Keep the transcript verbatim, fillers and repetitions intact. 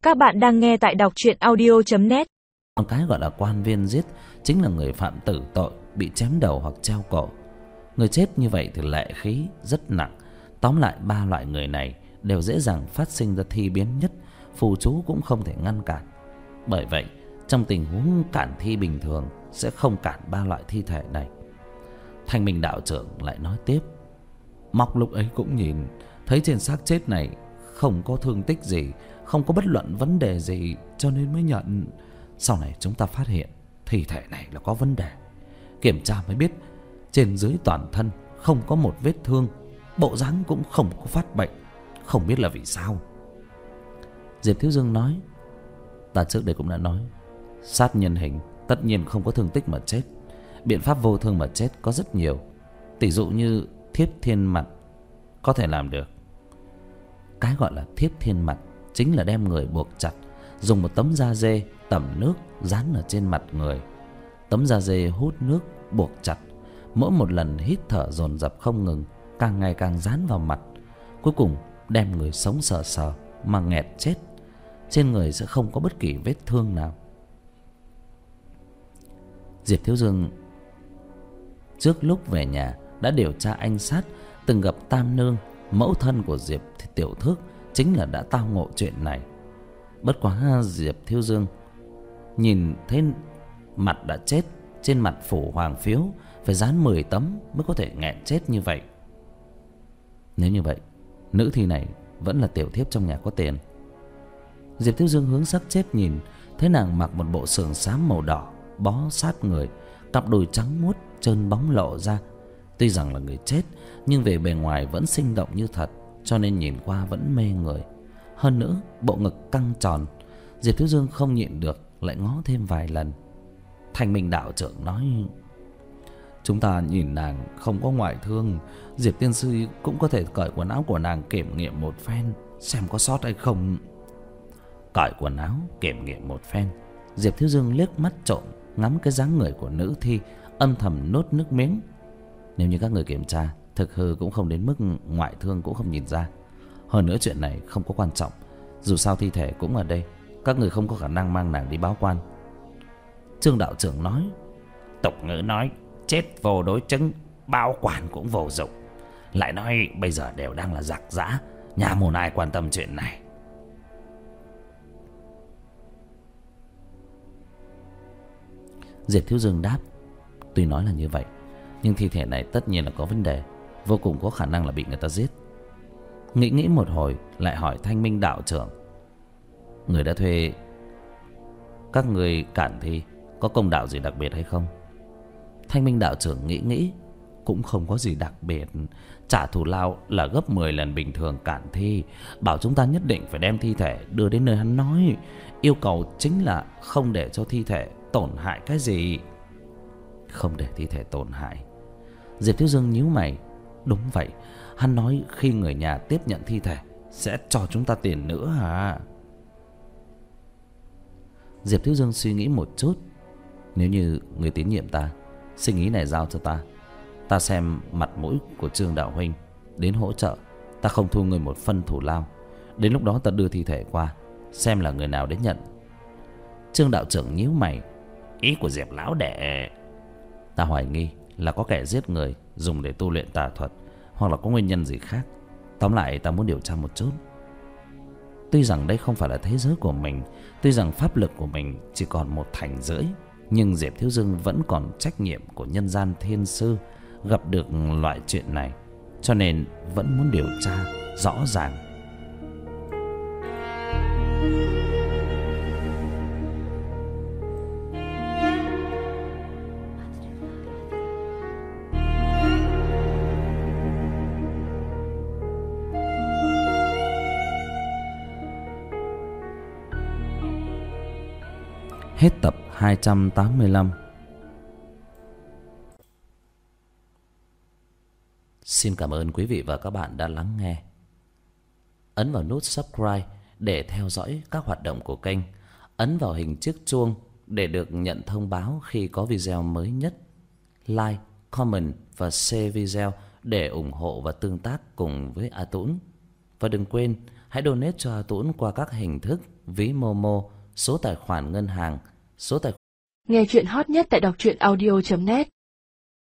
Các bạn đang nghe tại đọc truyện audio chấm net. Con cái gọi là quan viên giết chính là người phạm tử tội, bị chém đầu hoặc treo cổ. Người chết như vậy thì lệ khí rất nặng. Tóm lại, ba loại người này đều dễ dàng phát sinh ra thi biến nhất, phù chú cũng không thể ngăn cản. Bởi vậy, trong tình huống cản thi bình thường sẽ không cản ba loại thi thể này. Thanh Minh đạo trưởng lại nói tiếp: Móc lúc ấy cũng nhìn thấy trên xác chết này không có thương tích gì, không có bất luận vấn đề gì, cho nên mới nhận. Sau này chúng ta phát hiện thi thể này là có vấn đề. Kiểm tra mới biết trên dưới toàn thân không có một vết thương, bộ dáng cũng không có phát bệnh. Không biết là vì sao. Diệp Thiếu Dương nói: Ta trước đây cũng đã nói, sát nhân hình tất nhiên không có thương tích mà chết. Biện pháp vô thương mà chết có rất nhiều. Tỷ dụ như thiếp thiên mặt có thể làm được. Cái gọi là thiếp thiên mặt chính là đem người buộc chặt, dùng một tấm da dê tẩm nước dán ở trên mặt người. Tấm da dê hút nước buộc chặt, mỗi một lần hít thở dồn dập không ngừng, càng ngày càng dán vào mặt. Cuối cùng đem người sống sờ sờ mà nghẹt chết. Trên người sẽ không có bất kỳ vết thương nào. Diệp Thiếu Dương trước lúc về nhà đã điều tra anh sát, từng gặp Tam Nương, mẫu thân của Diệp Tiểu Thước, chính là đã tao ngộ chuyện này. Bất quá Diệp Thiếu Dương nhìn thấy mặt đã chết, trên mặt phủ hoàng phiếu, phải dán mười tấm mới có thể nghẹn chết như vậy. Nếu như vậy, nữ thi này vẫn là tiểu thiếp trong nhà có tiền. Diệp Thiếu Dương hướng xác chết nhìn, thấy nàng mặc một bộ sườn xám màu đỏ bó sát người, cặp đùi trắng muốt trơn bóng lộ ra. Tuy rằng là người chết, nhưng về bề ngoài vẫn sinh động như thật, cho nên nhìn qua vẫn mê người. Hơn nữa, bộ ngực căng tròn. Diệp Thiếu Dương không nhịn được, lại ngó thêm vài lần. Thanh Minh đạo trưởng nói: Chúng ta nhìn nàng không có ngoại thương, Diệp tiên sư cũng có thể cởi quần áo của nàng kiểm nghiệm một phen, xem có sót hay không. Cởi quần áo kiểm nghiệm một phen. Diệp Thiếu Dương liếc mắt trộm ngắm cái dáng người của nữ thi, âm thầm nuốt nước miếng. Nếu như các người kiểm tra, thực hư cũng không đến mức ngoại thương cũng không nhìn ra. Hơn nữa chuyện này không có quan trọng, dù sao thi thể cũng ở đây, các người không có khả năng mang nàng đi báo quan. Trương đạo trưởng nói: Tục ngữ nói chết vô đối chứng, báo quan cũng vô dụng. Lại nói bây giờ đều đang là giặc giã, nhà môn ai quan tâm chuyện này. Diệp Thiếu Dương đáp: Tuy nói là như vậy, nhưng thi thể này tất nhiên là có vấn đề, vô cùng có khả năng là bị người ta giết. Nghĩ nghĩ một hồi, lại hỏi Thanh Minh đạo trưởng: Người đã thuê các người cản thi có công đạo gì đặc biệt hay không? Thanh Minh đạo trưởng nghĩ nghĩ: Cũng không có gì đặc biệt. Trả thù lao là gấp mười lần bình thường cản thi. Bảo chúng ta nhất định phải đem thi thể đưa đến nơi hắn nói. Yêu cầu chính là không để cho thi thể tổn hại cái gì. Không để thi thể tổn hại. Diệp Thiếu Dương nhíu mày: Đúng vậy, hắn nói khi người nhà tiếp nhận thi thể sẽ cho chúng ta tiền nữa hả? Diệp Thiếu Dương suy nghĩ một chút: Nếu như người tín nhiệm ta, sinh ý này giao cho ta, ta xem mặt mũi của Trương đạo huynh đến hỗ trợ, ta không thu người một phân thủ lao. Đến lúc đó ta đưa thi thể qua, xem là người nào đến nhận. Trương đạo trưởng nhíu mày: Ý của Diệp lão đệ? Ta hoài nghi là có kẻ giết người dùng để tu luyện tà thuật, hoặc là có nguyên nhân gì khác. Tóm lại ta muốn điều tra một chút. Tuy rằng đây không phải là thế giới của mình, tuy rằng pháp lực của mình chỉ còn một thành rưỡi, nhưng Diệp Thiếu Dương vẫn còn trách nhiệm của nhân gian thiên sư, gặp được loại chuyện này, cho nên vẫn muốn điều tra rõ ràng. Hết tập hai trăm tám mươi lăm. Xin cảm ơn quý vị và các bạn đã lắng nghe. Ấn vào nút subscribe để theo dõi các hoạt động của kênh. Ấn vào hình chiếc chuông để được nhận thông báo khi có video mới nhất. Like, comment và share video để ủng hộ và tương tác cùng với A Tũng. Và đừng quên hãy donate cho A Tũng qua các hình thức ví Momo, số tài khoản ngân hàng, số tài Nghe chuyện hot nhất tại đọc truyện audio chấm net.